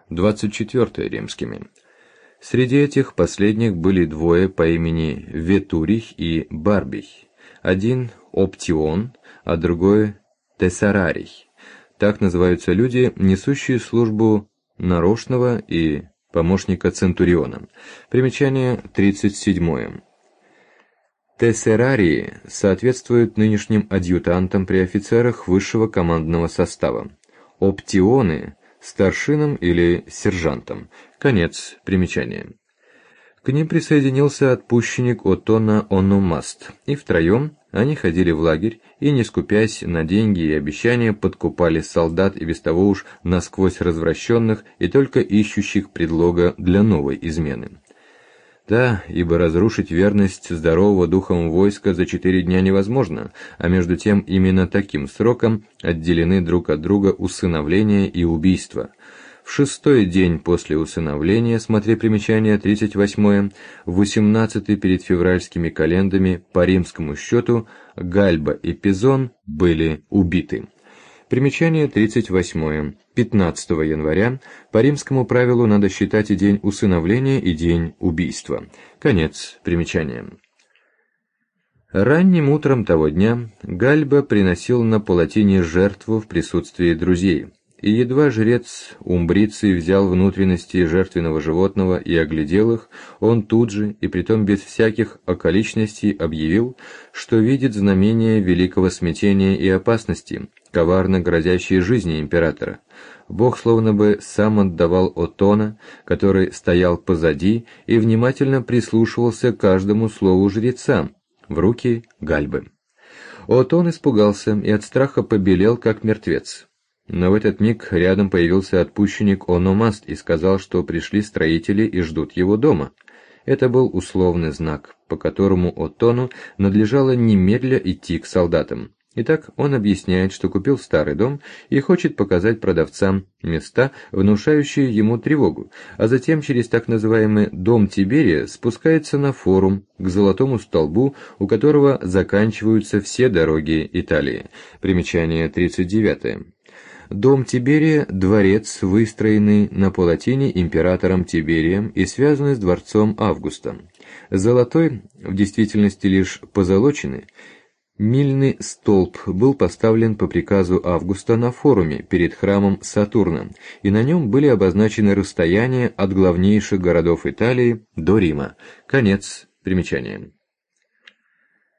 24 римскими. Среди этих последних были двое по имени Ветурий и Барбий, один Оптион, а другой Тессарарий. Так называются люди, несущие службу нарочного и помощника Центуриона. Примечание 37. Тессарарии соответствуют нынешним адъютантам при офицерах высшего командного состава. Оптионы – старшинам или сержантам. Конец примечания. К ним присоединился отпущенник Оттона Ономаст, и втроем они ходили в лагерь и, не скупясь на деньги и обещания, подкупали солдат и без того уж насквозь развращенных и только ищущих предлога для новой измены. Да, ибо разрушить верность здорового духом войска за 4 дня невозможно, а между тем именно таким сроком отделены друг от друга усыновление и убийство. В 6-й день после усыновления, смотри примечание 38, в 18-й перед февральскими календами по римскому счету Гальба и Пизон были убиты. Примечание 38. 15 января по римскому правилу надо считать и день усыновления, и день убийства. Конец примечания. Ранним утром того дня Гальба приносил на палатине жертву в присутствии друзей, и едва жрец умбриций взял внутренности жертвенного животного и оглядел их, он тут же, и притом без всяких околичностей, объявил, что видит знамения великого смятения и опасности, коварно грозящие жизни императора. Бог словно бы сам отдавал Оттона, который стоял позади и внимательно прислушивался к каждому слову жреца, в руки Гальбы. Оттон испугался и от страха побелел, как мертвец. Но в этот миг рядом появился отпущенник Ономаст и сказал, что пришли строители и ждут его дома. Это был условный знак, по которому Оттону надлежало немедля идти к солдатам. Итак, он объясняет, что купил старый дом и хочет показать продавцам места, внушающие ему тревогу, а затем через так называемый «дом Тиберия» спускается на форум, к золотому столбу, у которого заканчиваются все дороги Италии. Примечание 39. Дом Тиберия – дворец, выстроенный на палатине императором Тиберием и связанный с дворцом Августа. Золотой, в действительности лишь позолоченный, мильный столб был поставлен по приказу Августа на форуме перед храмом Сатурна, и на нем были обозначены расстояния от главнейших городов Италии до Рима. Конец примечания.